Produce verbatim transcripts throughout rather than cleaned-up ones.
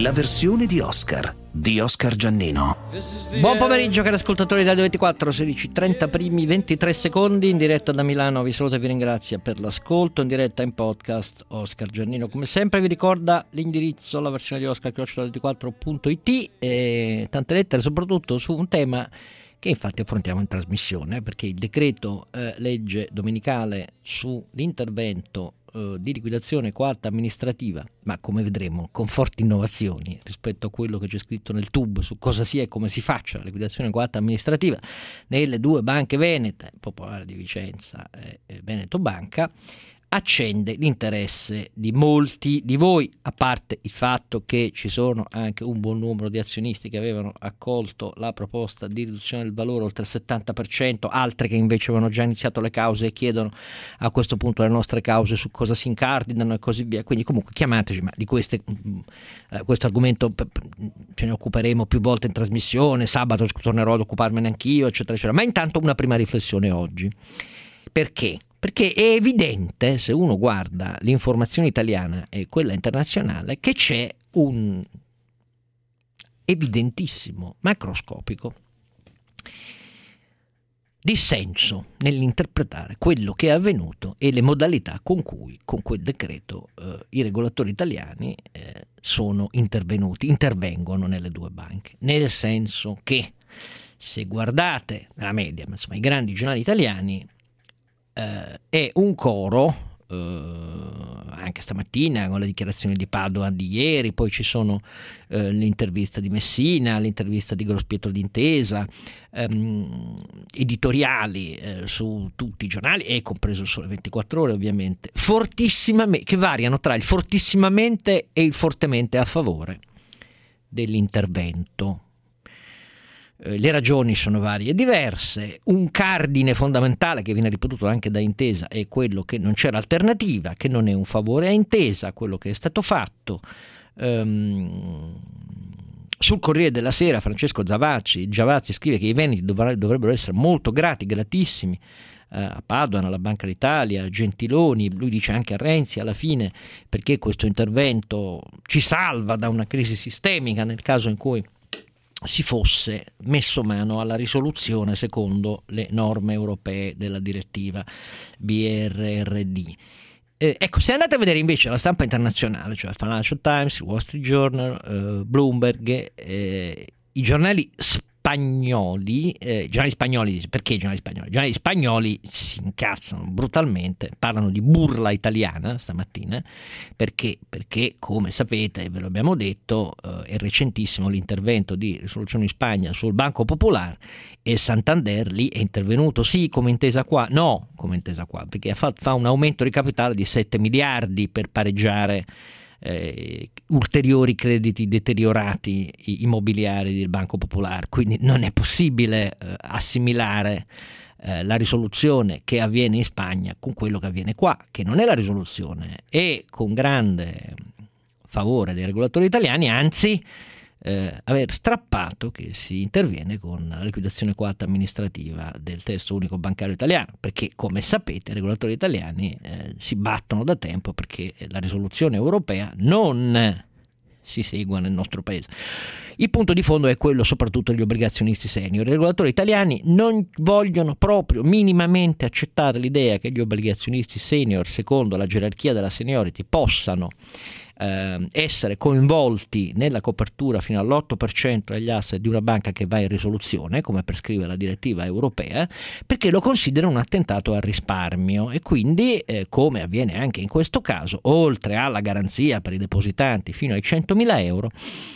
la versione di Oscar di Oscar Giannino. Buon pomeriggio cari ascoltatori di Radio ventiquattro, sedici e trenta primi ventitré secondi in diretta da Milano. Vi saluto e vi ringrazio per l'ascolto in diretta in podcast. Oscar Giannino come sempre vi ricorda l'indirizzo, la versione di Oscar chiocciola ventiquattro punto it e tante lettere soprattutto su un tema che infatti affrontiamo in trasmissione, perché il decreto eh, legge domenicale sull'intervento eh, di liquidazione coatta amministrativa, ma come vedremo con forti innovazioni rispetto a quello che c'è scritto nel T U B su cosa sia e come si faccia la liquidazione coatta amministrativa nelle due banche venete, Popolare di Vicenza e, e Veneto Banca, accende l'interesse di molti di voi, a parte il fatto che ci sono anche un buon numero di azionisti che avevano accolto la proposta di riduzione del valore oltre il settanta per cento, altre che invece avevano già iniziato le cause e chiedono a questo punto le nostre cause su cosa si incardinano e così via. Quindi comunque chiamateci, ma di queste, eh, questo argomento ce ne occuperemo più volte in trasmissione, sabato tornerò ad occuparmene anch'io, eccetera, eccetera. Ma intanto una prima riflessione oggi. Perché? Perché è evidente, se uno guarda l'informazione italiana e quella internazionale, che c'è un evidentissimo, macroscopico dissenso nell'interpretare quello che è avvenuto e le modalità con cui, con quel decreto, eh, i regolatori italiani eh, sono intervenuti, intervengono nelle due banche. Nel senso che, se guardate nella media, insomma, i grandi giornali italiani, Uh, è un coro, uh, anche stamattina con le dichiarazioni di Padoan di ieri, poi ci sono uh, l'intervista di Messina, l'intervista di Grospietro d'Intesa, um, editoriali uh, su tutti i giornali e compreso il Sole ventiquattro Ore ovviamente, fortissimamente, che variano tra il fortissimamente e il fortemente a favore dell'intervento. Le ragioni sono varie e diverse. Un cardine fondamentale che viene ripetuto anche da Intesa è quello che non c'era alternativa, che non è un favore a Intesa quello che è stato fatto. Um, sul Corriere della Sera Francesco Giavazzi, Giavazzi scrive che i veneti dovr- dovrebbero essere molto grati, gratissimi uh, a Padoan, alla Banca d'Italia, a Gentiloni, lui dice anche a Renzi alla fine, perché questo intervento ci salva da una crisi sistemica nel caso in cui si fosse messo mano alla risoluzione secondo le norme europee della direttiva B R R D. Eh, ecco, se andate a vedere invece la stampa internazionale, cioè Financial Times, Wall Street Journal, eh, Bloomberg, eh, i giornali spagnoli, eh, giornali spagnoli, perché i giornali spagnoli? I giornali spagnoli si incazzano brutalmente, parlano di burla italiana stamattina, perché, perché come sapete, ve lo abbiamo detto, eh, è recentissimo l'intervento di risoluzione in Spagna sul Banco Popular e Santander lì è intervenuto, sì, come intesa qua, no, come intesa qua, perché fa, fa un aumento di capitale di sette miliardi per pareggiare Eh, ulteriori crediti deteriorati immobiliari del Banco Popolare, quindi non è possibile eh, assimilare eh, la risoluzione che avviene in Spagna con quello che avviene qua, che non è la risoluzione, e con grande favore dei regolatori italiani, anzi eh, aver strappato che si interviene con la liquidazione coatta amministrativa del testo unico bancario italiano, perché come sapete i regolatori italiani eh, si battono da tempo perché la risoluzione europea non si segua nel nostro paese. Il punto di fondo è quello soprattutto degli obbligazionisti senior. I regolatori italiani non vogliono proprio minimamente accettare l'idea che gli obbligazionisti senior, secondo la gerarchia della seniority, possano eh, essere coinvolti nella copertura fino all'otto per cento degli asset di una banca che va in risoluzione, come prescrive la direttiva europea, perché lo considerano un attentato al risparmio e quindi, eh, come avviene anche in questo caso, oltre alla garanzia per i depositanti fino ai centomila euro,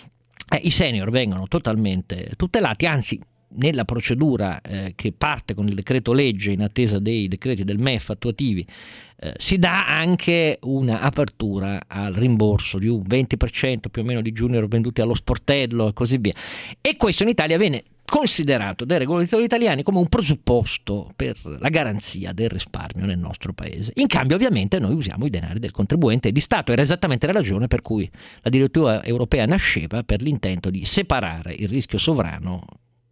Eh, i senior vengono totalmente tutelati, anzi nella procedura eh, che parte con il decreto legge in attesa dei decreti del M E F attuativi eh, si dà anche una apertura al rimborso di un venti per cento più o meno di junior venduti allo sportello e così via, e questo in Italia viene considerato dai regolatori italiani come un presupposto per la garanzia del risparmio nel nostro paese. In cambio ovviamente noi usiamo i denari del contribuente e di Stato. Era esattamente la ragione per cui la direttiva europea nasceva, per l'intento di separare il rischio sovrano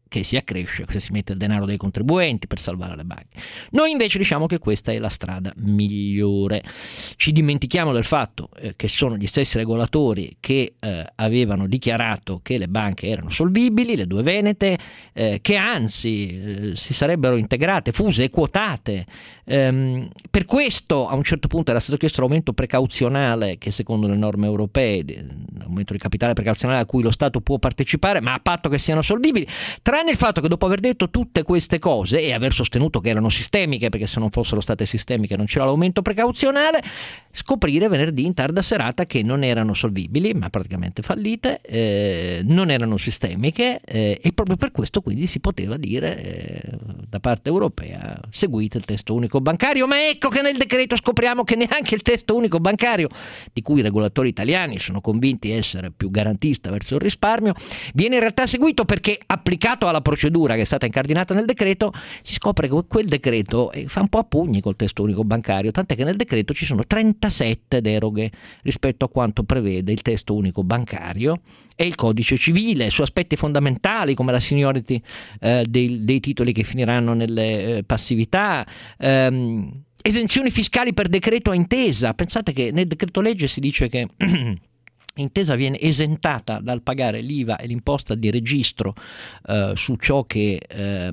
che si accresce se si mette il denaro dei contribuenti per salvare le banche. Noi invece diciamo che questa è la strada migliore. Ci dimentichiamo del fatto eh, che sono gli stessi regolatori che eh, avevano dichiarato che le banche erano solvibili, le due venete, eh, che anzi eh, si sarebbero integrate, fuse e quotate. Ehm, per questo a un certo punto era stato chiesto l'aumento precauzionale, che secondo le norme europee, l'aumento di capitale precauzionale a cui lo Stato può partecipare, ma a patto che siano solvibili. Tra Tranne il fatto che dopo aver detto tutte queste cose e aver sostenuto che erano sistemiche, perché se non fossero state sistemiche non c'era l'aumento precauzionale, scoprire venerdì in tarda serata che non erano solvibili, ma praticamente fallite, eh, non erano sistemiche, eh, e proprio per questo quindi si poteva dire eh, da parte europea: seguite il testo unico bancario. Ma ecco che nel decreto scopriamo che neanche il testo unico bancario, di cui i regolatori italiani sono convinti essere più garantista verso il risparmio, viene in realtà seguito, perché applicato alla procedura che è stata incardinata nel decreto si scopre che quel decreto fa un po' a pugni col testo unico bancario, tant'è che nel decreto ci sono trentasette deroghe rispetto a quanto prevede il testo unico bancario e il codice civile su aspetti fondamentali come la seniority eh, dei, dei titoli che finiranno nelle eh, passività, ehm, esenzioni fiscali per decreto a intesa. Pensate che nel decreto legge si dice che Intesa viene esentata dal pagare l'I V A e l'imposta di registro eh, su ciò che eh,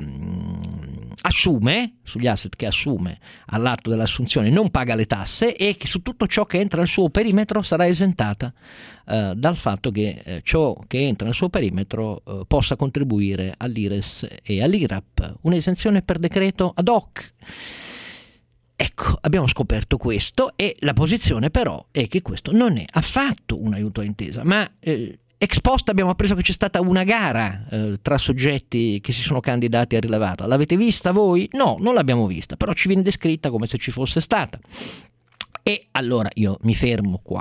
assume, sugli asset che assume all'atto dell'assunzione, non paga le tasse, e che su tutto ciò che entra nel suo perimetro sarà esentata eh, dal fatto che eh, ciò che entra nel suo perimetro eh, possa contribuire all'I R E S e all'I R A P, un'esenzione per decreto ad hoc. Ecco, abbiamo scoperto questo, e la posizione però è che questo non è affatto un aiuto a Intesa, ma eh, ex post abbiamo appreso che c'è stata una gara eh, tra soggetti che si sono candidati a rilevarla. L'avete vista voi? No, non l'abbiamo vista, però ci viene descritta come se ci fosse stata. E allora io mi fermo qua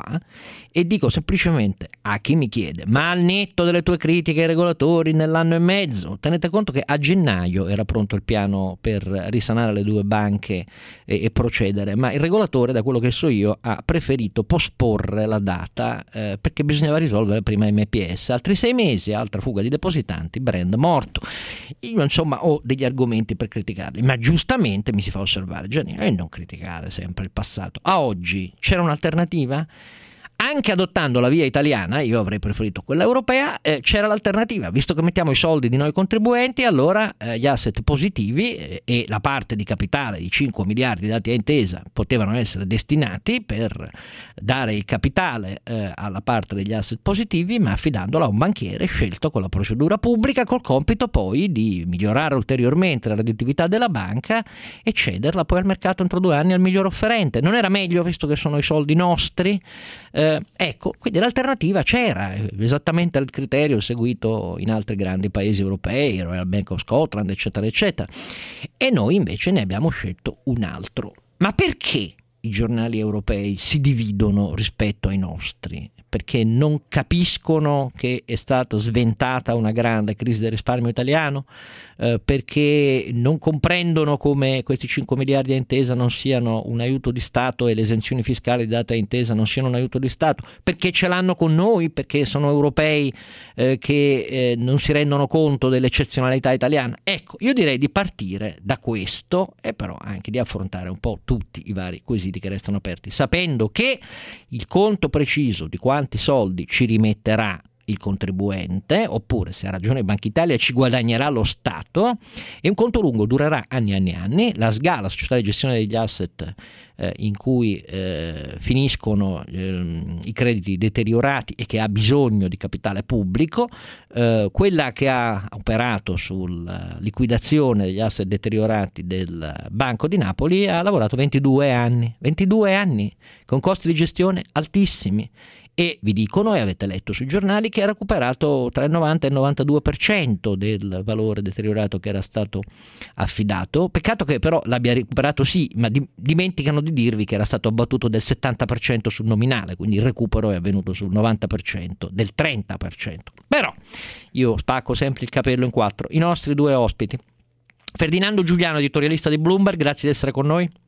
e dico semplicemente a chi mi chiede: ma al netto delle tue critiche ai regolatori nell'anno e mezzo, tenete conto che a gennaio era pronto il piano per risanare le due banche e, e procedere, ma il regolatore, da quello che so io, ha preferito posporre la data eh, perché bisognava risolvere prima M P S. Altri sei mesi, altra fuga di depositanti, brand morto. Io insomma ho degli argomenti per criticarli, ma giustamente mi si fa osservare, Giannino, e non criticare sempre il passato. A oggi Oggi c'era un'alternativa? Anche adottando la via italiana, io avrei preferito quella europea, eh, c'era l'alternativa. Visto che mettiamo i soldi di noi contribuenti, allora eh, gli asset positivi eh, e la parte di capitale di cinque miliardi dati a Intesa potevano essere destinati per dare il capitale eh, alla parte degli asset positivi, ma affidandola a un banchiere scelto con la procedura pubblica, col compito poi di migliorare ulteriormente la redditività della banca e cederla poi al mercato entro due anni al miglior offerente. Non era meglio, visto che sono i soldi nostri? Eh, ecco, quindi l'alternativa c'era, esattamente il criterio seguito in altri grandi paesi europei, Royal Bank of Scotland, eccetera, eccetera. E noi invece ne abbiamo scelto un altro. Ma perché i giornali europei si dividono rispetto ai nostri? Perché non capiscono che è stata sventata una grande crisi del risparmio italiano? Eh, perché non comprendono come questi cinque miliardi a Intesa non siano un aiuto di Stato e le esenzioni fiscali date a Intesa non siano un aiuto di Stato? Perché ce l'hanno con noi? Perché sono europei eh, che eh, non si rendono conto dell'eccezionalità italiana? Ecco, io direi di partire da questo e però anche di affrontare un po' tutti i vari quesiti che restano aperti, sapendo che il conto preciso di quanti soldi ci rimetterà il contribuente, oppure se ha ragione Banca Italia ci guadagnerà lo Stato, e un conto lungo durerà anni e anni e anni. La S G A, la società di gestione degli asset eh, in cui eh, finiscono eh, i crediti deteriorati e che ha bisogno di capitale pubblico, eh, quella che ha operato sulla liquidazione degli asset deteriorati del Banco di Napoli ha lavorato ventidue anni, ventidue anni con costi di gestione altissimi. E vi dicono, e avete letto sui giornali, che ha recuperato tra il novanta e il novantadue per cento del valore deteriorato che era stato affidato. Peccato che però l'abbia recuperato sì, ma di- dimenticano di dirvi che era stato abbattuto del settanta per cento sul nominale, quindi il recupero è avvenuto sul novanta per cento, del trenta per cento. Però io spacco sempre il capello in quattro. I nostri due ospiti. Ferdinando Giuliano, editorialista di Bloomberg, grazie di essere con noi.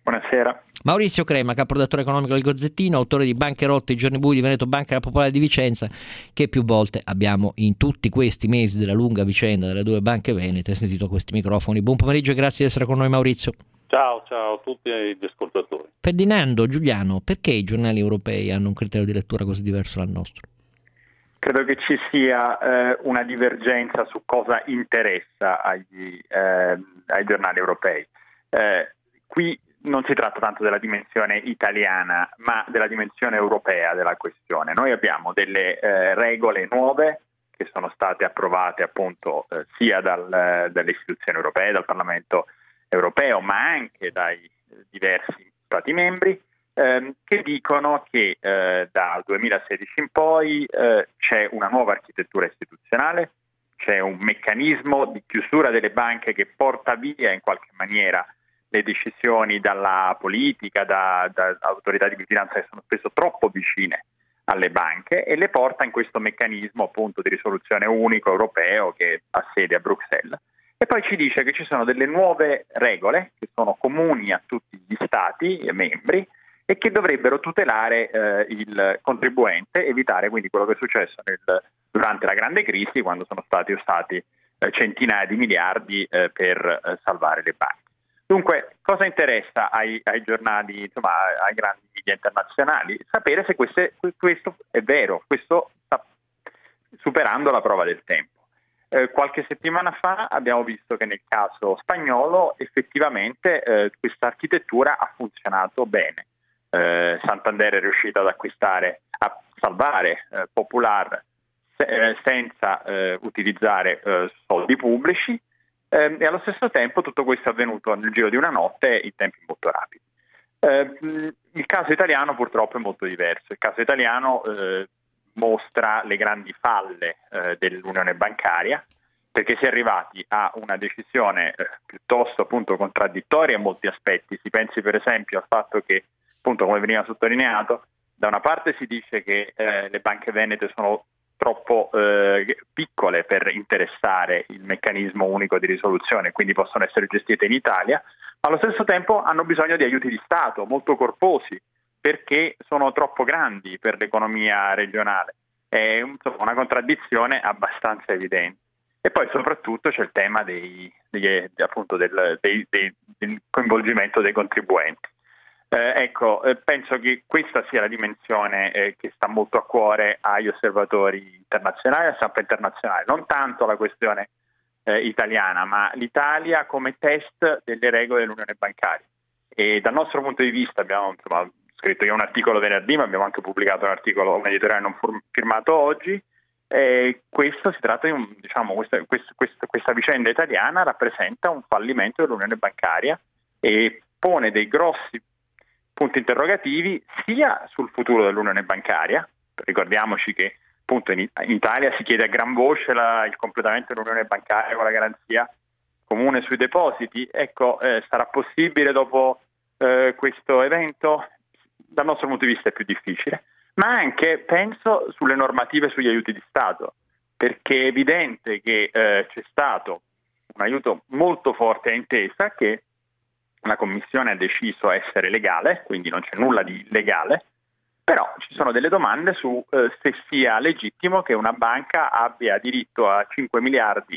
Buonasera. Maurizio Crema, caporedattore economico del Gozzettino, autore di Banche rotte, i giorni bui di Veneto Banca e la Popolare di Vicenza, che più volte abbiamo in tutti questi mesi della lunga vicenda delle due banche venete sentito questi microfoni. Buon pomeriggio e grazie di essere con noi, Maurizio. Ciao, ciao a tutti gli ascoltatori. Ferdinando, Giuliano, perché i giornali europei hanno un criterio di lettura così diverso dal nostro? Credo che ci sia eh, una divergenza su cosa interessa agli, eh, ai giornali europei. Eh, qui non si tratta tanto della dimensione italiana, ma della dimensione europea della questione. Noi abbiamo delle eh, regole nuove che sono state approvate appunto eh, sia dal, dalle istituzioni europee, dal Parlamento europeo, ma anche dai diversi Stati membri, ehm, che dicono che eh, dal duemilasedici in poi eh, c'è una nuova architettura istituzionale, c'è un meccanismo di chiusura delle banche che porta via in qualche maniera le decisioni dalla politica, da, da autorità di vigilanza che sono spesso troppo vicine alle banche, e le porta in questo meccanismo appunto di risoluzione unico europeo che ha sede a Bruxelles. E poi ci dice che ci sono delle nuove regole che sono comuni a tutti gli Stati e membri e che dovrebbero tutelare eh, il contribuente, evitare quindi quello che è successo nel, durante la grande crisi, quando sono stati usati eh, centinaia di miliardi eh, per eh, salvare le banche. Dunque, cosa interessa ai, ai giornali, insomma, ai grandi media internazionali? Sapere se queste, questo è vero, questo sta superando la prova del tempo. Eh, qualche settimana fa abbiamo visto che nel caso spagnolo effettivamente eh, questa architettura ha funzionato bene. Eh, Santander è riuscita ad acquistare, a salvare eh, Popular se, eh, senza eh, utilizzare eh, soldi pubblici. Eh, e allo stesso tempo tutto questo è avvenuto nel giro di una notte in tempi molto rapidi. Eh, il caso italiano purtroppo è molto diverso. Il caso italiano eh, mostra le grandi falle eh, dell'unione bancaria, perché si è arrivati a una decisione eh, piuttosto appunto contraddittoria in molti aspetti. Si pensi per esempio al fatto che, appunto come veniva sottolineato, da una parte si dice che eh, le banche venete sono troppo eh, piccole per interessare il meccanismo unico di risoluzione, quindi possono essere gestite in Italia, ma allo stesso tempo hanno bisogno di aiuti di Stato molto corposi perché sono troppo grandi per l'economia regionale. È insomma, una contraddizione abbastanza evidente. E poi soprattutto c'è il tema dei, degli, appunto del, dei, dei, del coinvolgimento dei contribuenti. Eh, ecco, eh, penso che questa sia la dimensione eh, che sta molto a cuore agli osservatori internazionali e alla stampa internazionale, non tanto la questione eh, italiana, ma l'Italia come test delle regole dell'unione bancaria. E dal nostro punto di vista abbiamo insomma, scritto io un articolo venerdì, ma abbiamo anche pubblicato un articolo, un editoriale non firmato oggi. E questo si tratta di un, diciamo, questa, questa, questa, questa vicenda italiana rappresenta un fallimento dell'unione bancaria e pone dei grossi punti interrogativi sia sul futuro dell'unione bancaria. Ricordiamoci che appunto in Italia si chiede a gran voce la, il completamento dell'unione bancaria con la garanzia comune sui depositi. Ecco, eh, sarà possibile dopo eh, questo evento? Dal nostro punto di vista è più difficile, ma anche penso sulle normative sugli aiuti di Stato, perché è evidente che eh, c'è stato un aiuto molto forte a Intesa che la Commissione ha deciso essere legale, quindi non c'è nulla di legale, però ci sono delle domande su eh, se sia legittimo che una banca abbia diritto a cinque miliardi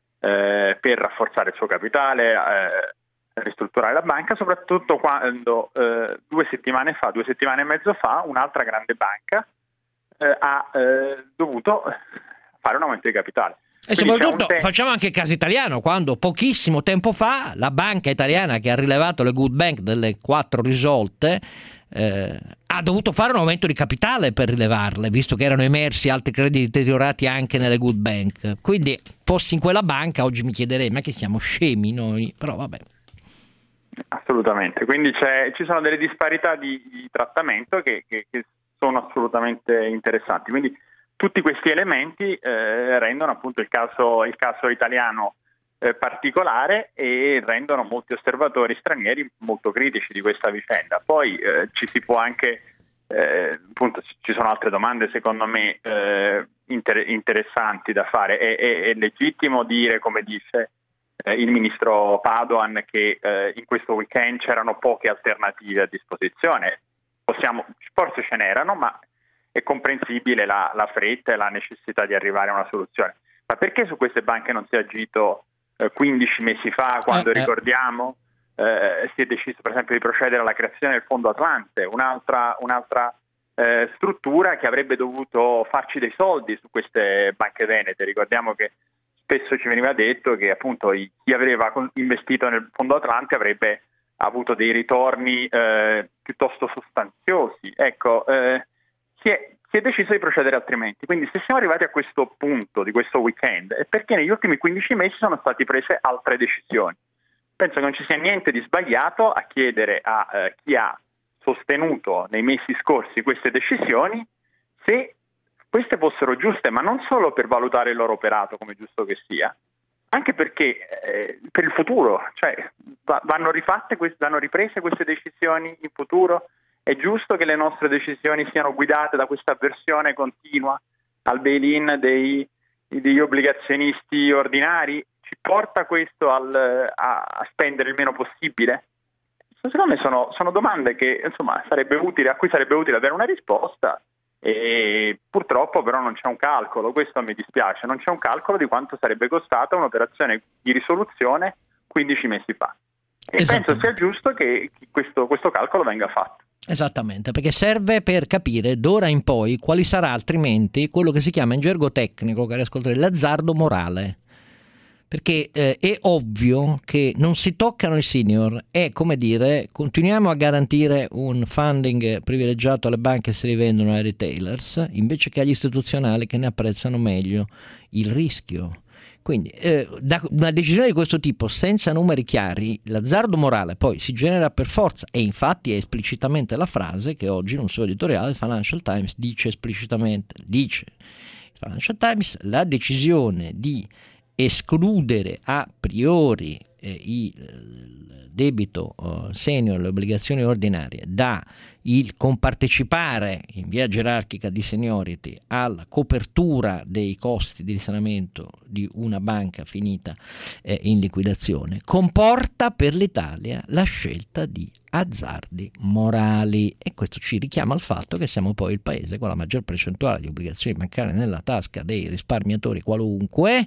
eh, per rafforzare il suo capitale, eh, ristrutturare la banca, soprattutto quando eh, due settimane fa, due settimane e mezzo fa, un'altra grande banca eh, ha eh, dovuto fare un aumento di capitale. E Quindi soprattutto te- facciamo anche caso italiano, quando pochissimo tempo fa la banca italiana che ha rilevato le good bank delle quattro risolte eh, ha dovuto fare un aumento di capitale per rilevarle, visto che erano emersi altri crediti deteriorati anche nelle good bank. Quindi fossi in quella banca oggi mi chiederei ma che siamo scemi noi, però vabbè. Assolutamente, quindi c'è, ci sono delle disparità di, di trattamento che, che, che sono assolutamente interessanti. Quindi tutti questi elementi eh, rendono appunto il caso, il caso italiano eh, particolare e rendono molti osservatori stranieri molto critici di questa vicenda. Poi eh, ci si può anche, eh, appunto ci sono altre domande secondo me eh, inter- interessanti da fare. È, è, è legittimo dire, come dice eh, il ministro Padoan che eh, in questo weekend c'erano poche alternative a disposizione. Possiamo, forse ce n'erano, ma è comprensibile la, la fretta e la necessità di arrivare a una soluzione. Ma perché su queste banche non si è agito eh, quindici mesi fa, quando eh, ricordiamo eh, si è deciso per esempio di procedere alla creazione del Fondo Atlante, un'altra, un'altra eh, struttura che avrebbe dovuto farci dei soldi su queste banche venete. Ricordiamo che spesso ci veniva detto che appunto chi aveva investito nel Fondo Atlante avrebbe avuto dei ritorni eh, piuttosto sostanziosi. Ecco, eh, si è si è deciso di procedere altrimenti. Quindi se siamo arrivati a questo punto di questo weekend è perché negli ultimi quindici mesi sono state prese altre decisioni. Penso che non ci sia niente di sbagliato a chiedere a eh, chi ha sostenuto nei mesi scorsi queste decisioni se queste fossero giuste, ma non solo per valutare il loro operato, come giusto che sia, anche perché eh, per il futuro, cioè va- vanno rifatte, queste, vanno riprese queste decisioni in futuro. È giusto che le nostre decisioni siano guidate da questa avversione continua al bail-in dei, degli obbligazionisti ordinari? Ci porta questo al, a, a spendere il meno possibile? Secondo me sono, sono domande che insomma sarebbe utile, a cui sarebbe utile avere una risposta, e purtroppo però non c'è un calcolo. Questo mi dispiace, non c'è un calcolo di quanto sarebbe costata un'operazione di risoluzione quindici mesi fa. E penso sia giusto che questo, questo calcolo venga fatto. Esattamente, perché serve per capire d'ora in poi quali sarà altrimenti quello che si chiama in gergo tecnico, cari ascoltatori, l'azzardo morale. Perché eh, è ovvio che non si toccano i senior, è come dire, continuiamo a garantire un funding privilegiato alle banche se li vendono ai retailers, invece che agli istituzionali che ne apprezzano meglio il rischio. Quindi eh, da una decisione di questo tipo senza numeri chiari, l'azzardo morale poi si genera per forza, e infatti è esplicitamente la frase che oggi in un suo editoriale il Financial Times dice esplicitamente, dice il Financial Times, la decisione di escludere a priori eh, il debito eh, senior, le obbligazioni ordinarie, da il compartecipare in via gerarchica di seniority alla copertura dei costi di risanamento di una banca finita eh, in liquidazione, comporta per l'Italia la scelta di azzardi morali, e questo ci richiama al fatto che siamo poi il paese con la maggior percentuale di obbligazioni bancarie nella tasca dei risparmiatori qualunque,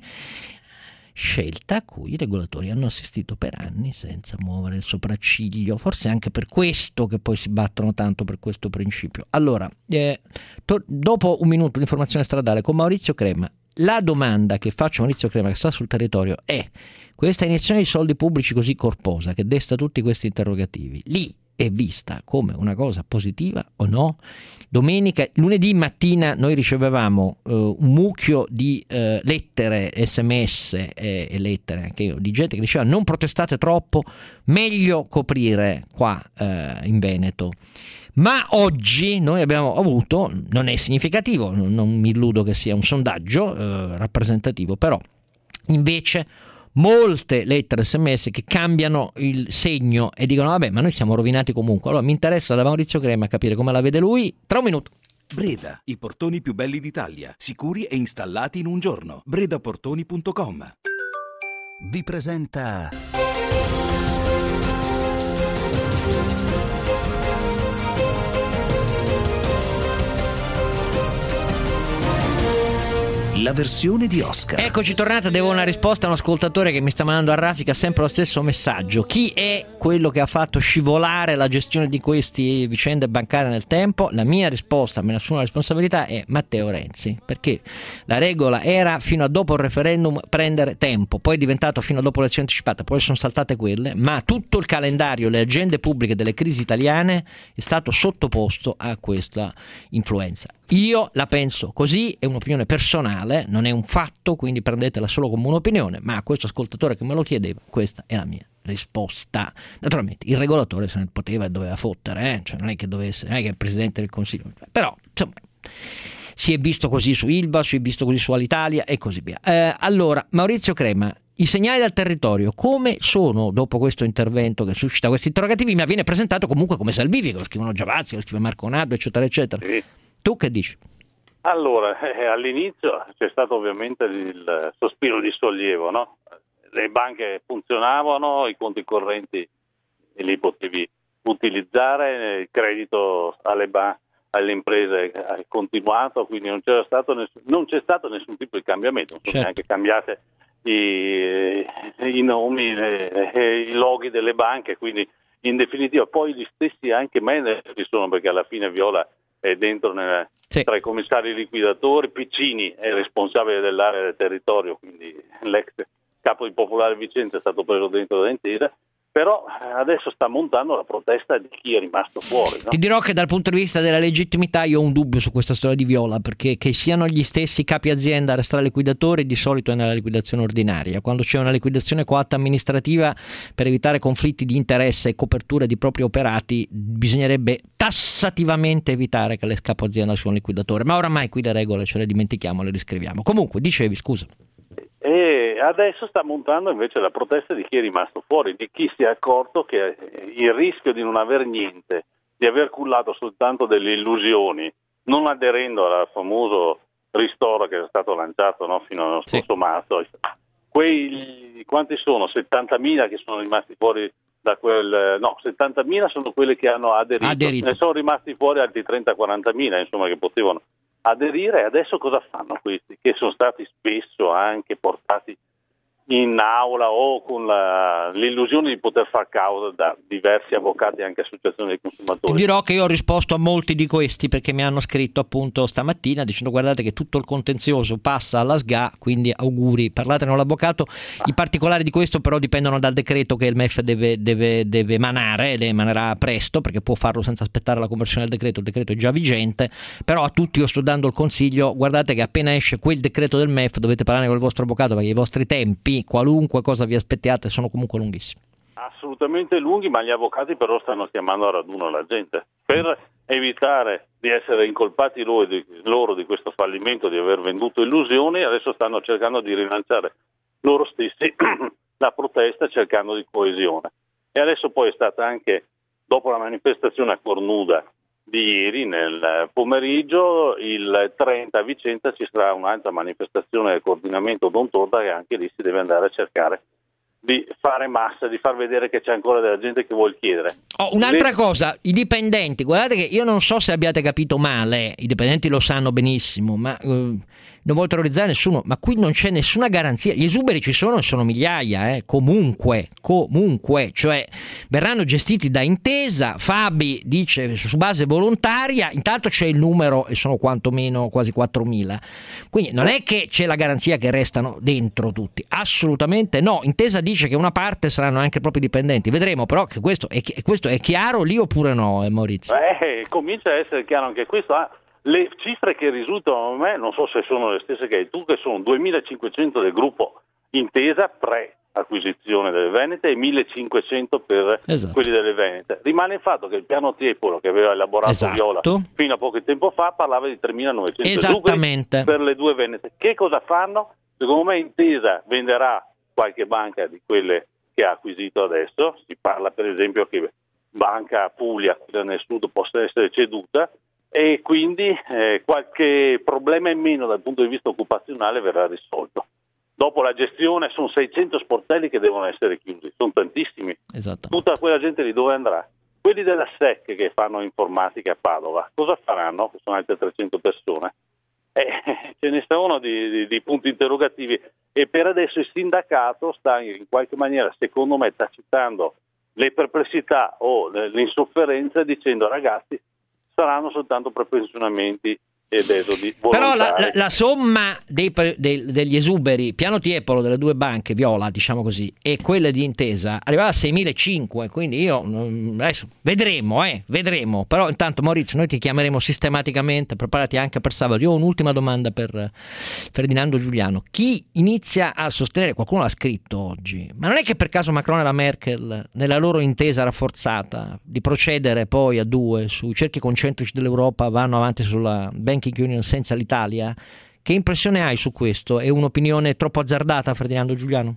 scelta a cui i regolatori hanno assistito per anni senza muovere il sopracciglio, forse anche per questo che poi si battono tanto per questo principio. Allora, eh, to- dopo un minuto di informazione stradale con Maurizio Crema, la domanda che faccio a Maurizio Crema, che sta sul territorio, è: questa iniezione di soldi pubblici così corposa che desta tutti questi interrogativi, lì è vista come una cosa positiva o no? Domenica, lunedì mattina noi ricevevamo uh, un mucchio di uh, lettere, sms e, e lettere anche io, di gente che diceva non protestate troppo, meglio coprire qua uh, in Veneto. Ma oggi noi abbiamo avuto, non è significativo, non, non mi illudo che sia un sondaggio uh, rappresentativo, però invece molte lettere sms che cambiano il segno e dicono vabbè, ma noi siamo rovinati comunque. Allora mi interessa da Maurizio Crema capire come la vede lui tra un minuto. Breda, i portoni più belli d'Italia, sicuri e installati in un giorno. breda portoni punto com vi presenta la versione di Oscar. Eccoci tornati, devo una risposta a un ascoltatore che mi sta mandando a raffica sempre lo stesso messaggio. Chi è quello che ha fatto scivolare la gestione di queste vicende bancarie nel tempo? La mia risposta, me ne assumo la responsabilità, è Matteo Renzi, perché la regola era fino a dopo il referendum prendere tempo, poi è diventato fino a dopo l'elezione anticipata, poi sono saltate quelle, ma tutto il calendario, le agende pubbliche delle crisi italiane è stato sottoposto a questa influenza. Io la penso così, è un'opinione personale, non è un fatto, quindi prendetela solo come un'opinione, ma a questo ascoltatore che me lo chiedeva, questa è la mia risposta. Naturalmente il regolatore se ne poteva e doveva fottere, eh? Cioè non è che dovesse, non è che è il Presidente del Consiglio, però insomma si è visto così su Ilva, si è visto così su Alitalia e così via. Eh, allora, Maurizio Crema, i segnali dal territorio come sono dopo questo intervento che suscita questi interrogativi? Mi viene presentato comunque come salvifico, lo scrivono Giavazzi, lo scrive Marco Nardo, eccetera eccetera. Sì. Tu che dici? Allora, eh, all'inizio c'è stato ovviamente il sospiro di sollievo, no? le banche funzionavano, i conti correnti li potevi utilizzare, il credito alle, ba- alle imprese è continuato, quindi non c'era stato nessun, non c'è stato nessun tipo di cambiamento, non sono certo. neanche cambiate i, i nomi, le, i loghi delle banche, quindi in definitiva poi gli stessi anche manager sono, perché alla fine Viola è dentro nel, sì. tra i commissari liquidatori, Piccini è responsabile dell'area del territorio, quindi l'ex capo di Popolare Vicenza è stato preso dentro da Intesa, però adesso sta montando la protesta di chi è rimasto fuori, no? Ti dirò che dal punto di vista della legittimità io ho un dubbio su questa storia di Viola, perché che siano gli stessi capi azienda a restare liquidatori di solito è nella liquidazione ordinaria. Quando c'è una liquidazione coatta amministrativa, per evitare conflitti di interesse e copertura di propri operati, bisognerebbe tassativamente evitare che le capo azienda sia un liquidatore, ma oramai qui le regole ce le dimentichiamo, le riscriviamo. Comunque, dicevi, scusa. E adesso sta montando invece la protesta di chi è rimasto fuori, di chi si è accorto che il rischio di non aver niente, di aver cullato soltanto delle illusioni, non aderendo al famoso ristoro che è stato lanciato, no, fino allo scorso sì. marzo. Quei quanti sono? settantamila che sono rimasti fuori da quel no, settantamila sono quelli che hanno aderito, aderito. Ne sono rimasti fuori altri trenta quarantamila, insomma, che potevano aderire. Adesso cosa fanno questi che sono stati spesso anche portati in aula o con la, l'illusione di poter far causa da diversi avvocati e anche associazioni dei consumatori? Ti dirò che io ho risposto a molti di questi, perché mi hanno scritto appunto stamattina dicendo: guardate che tutto il contenzioso passa alla S G A, quindi auguri, parlate con l'avvocato. I particolari di questo però dipendono dal decreto che il M E F deve, deve, deve emanare, e le emanerà presto, perché può farlo senza aspettare la conversione del decreto, il decreto è già vigente. Però a tutti io sto dando il consiglio: guardate che appena esce quel decreto del M E F dovete parlare con il vostro avvocato, perché i vostri tempi, qualunque cosa vi aspettiate, sono comunque lunghissimi. Assolutamente lunghi, ma gli avvocati però stanno chiamando a raduno la gente per evitare di essere incolpati loro di, loro di questo fallimento, di aver venduto illusioni. Adesso stanno cercando di rilanciare loro stessi la protesta, cercando di coesione. E adesso poi è stata anche, dopo la manifestazione a Cornuda di ieri nel pomeriggio, il trenta a Vicenza ci sarà un'altra manifestazione del coordinamento Dontorda, che anche lì si deve andare a cercare di fare massa, di far vedere che c'è ancora della gente che vuol chiedere. Oh, un'altra Le... cosa, i dipendenti, guardate che io non so se abbiate capito male, i dipendenti lo sanno benissimo, ma eh, non voglio terrorizzare nessuno, ma qui non c'è nessuna garanzia. Gli esuberi ci sono e sono migliaia, eh, comunque, comunque, cioè verranno gestiti da Intesa. Fabi dice su base volontaria, intanto c'è il numero e sono quantomeno quasi quattromila, quindi non è che c'è la garanzia che restano dentro tutti, assolutamente no. Intesa dice che una parte saranno anche proprio dipendenti, vedremo però che questo è, questo è chiaro lì oppure no, eh, Maurizio? Eh, comincia a essere chiaro anche questo. Ah, le cifre che risultano a me, non so se sono le stesse che hai tu, che sono duemilacinquecento del gruppo Intesa pre-acquisizione delle Venete e millecinquecento per esatto. quelli delle Venete. Rimane il fatto che il piano Tiepolo che aveva elaborato esatto. Viola fino a poco tempo fa parlava di tremilanovecento esattamente per le due Venete. Che cosa fanno? Secondo me Intesa venderà qualche banca di quelle che ha acquisito adesso. Si parla per esempio che Banca Puglia, quella nel sud, possa essere ceduta, e quindi eh, qualche problema in meno dal punto di vista occupazionale verrà risolto. Dopo la gestione sono seicento sportelli che devono essere chiusi, sono tantissimi. Tutta quella gente lì dove andrà? Quelli della S E C che fanno informatica a Padova, cosa faranno? Sono altre trecento persone. Eh, ce ne sono di, di, di punti interrogativi, e per adesso il sindacato sta in qualche maniera, secondo me, tacitando le perplessità o l'insofferenza, dicendo: ragazzi, saranno soltanto prepensionamenti ed esodi volontari. Però la, la, la somma dei, dei, degli esuberi piano Tiepolo delle due banche Viola, diciamo così, e quelle di Intesa arrivava a seimilacinquecento, quindi io adesso vedremo, eh, vedremo. Però intanto Maurizio, noi ti chiameremo sistematicamente, preparati anche per sabato. Io ho un'ultima domanda per Ferdinando Giuliano. Chi inizia a sostenere, qualcuno l'ha scritto oggi, ma non è che per caso Macron e la Merkel, nella loro intesa rafforzata di procedere poi a due sui cerchi concentrici dell'Europa, vanno avanti sulla Banking Union senza l'Italia? Che impressione hai su questo? È un'opinione troppo azzardata, Ferdinando Giuliano?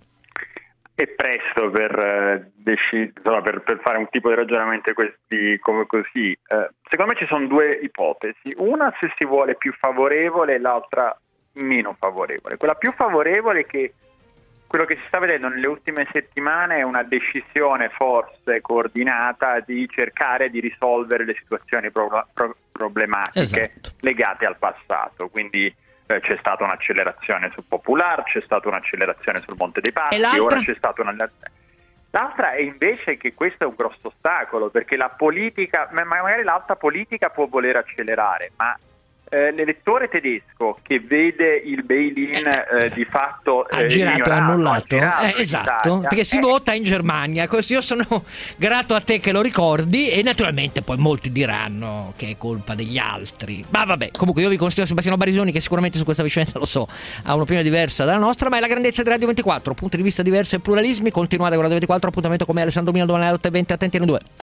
È presto per, eh, deci- insomma, per, per fare un tipo di ragionamento questi, come così. Eh, secondo me ci sono due ipotesi. Una, se si vuole, più favorevole, e l'altra meno favorevole. Quella più favorevole è che quello che si sta vedendo nelle ultime settimane è una decisione forse coordinata di cercare di risolvere le situazioni pro- pro- problematiche esatto. legate al passato, quindi eh, c'è stata un'accelerazione sul Popular, c'è stata un'accelerazione sul Monte dei Paschi, ora c'è stata una... L'altra è invece che questo è un grosso ostacolo, perché la politica, magari l'alta politica può voler accelerare, ma eh, l'elettore tedesco che vede il bail-in eh, di fatto ha girato e annullato, eh, esatto, Italia, perché si eh, vota in Germania. Io sono grato a te che lo ricordi, e naturalmente poi molti diranno che è colpa degli altri, ma vabbè, comunque io vi consiglio Sebastiano Barisoni, che sicuramente su questa vicenda, lo so, ha un'opinione diversa dalla nostra, ma è la grandezza di Radio ventiquattro, punti di vista diversi e pluralismi. Continuate con Radio ventiquattro, appuntamento con me Alessandro Mino domani alle otto e venti, attenti alle due.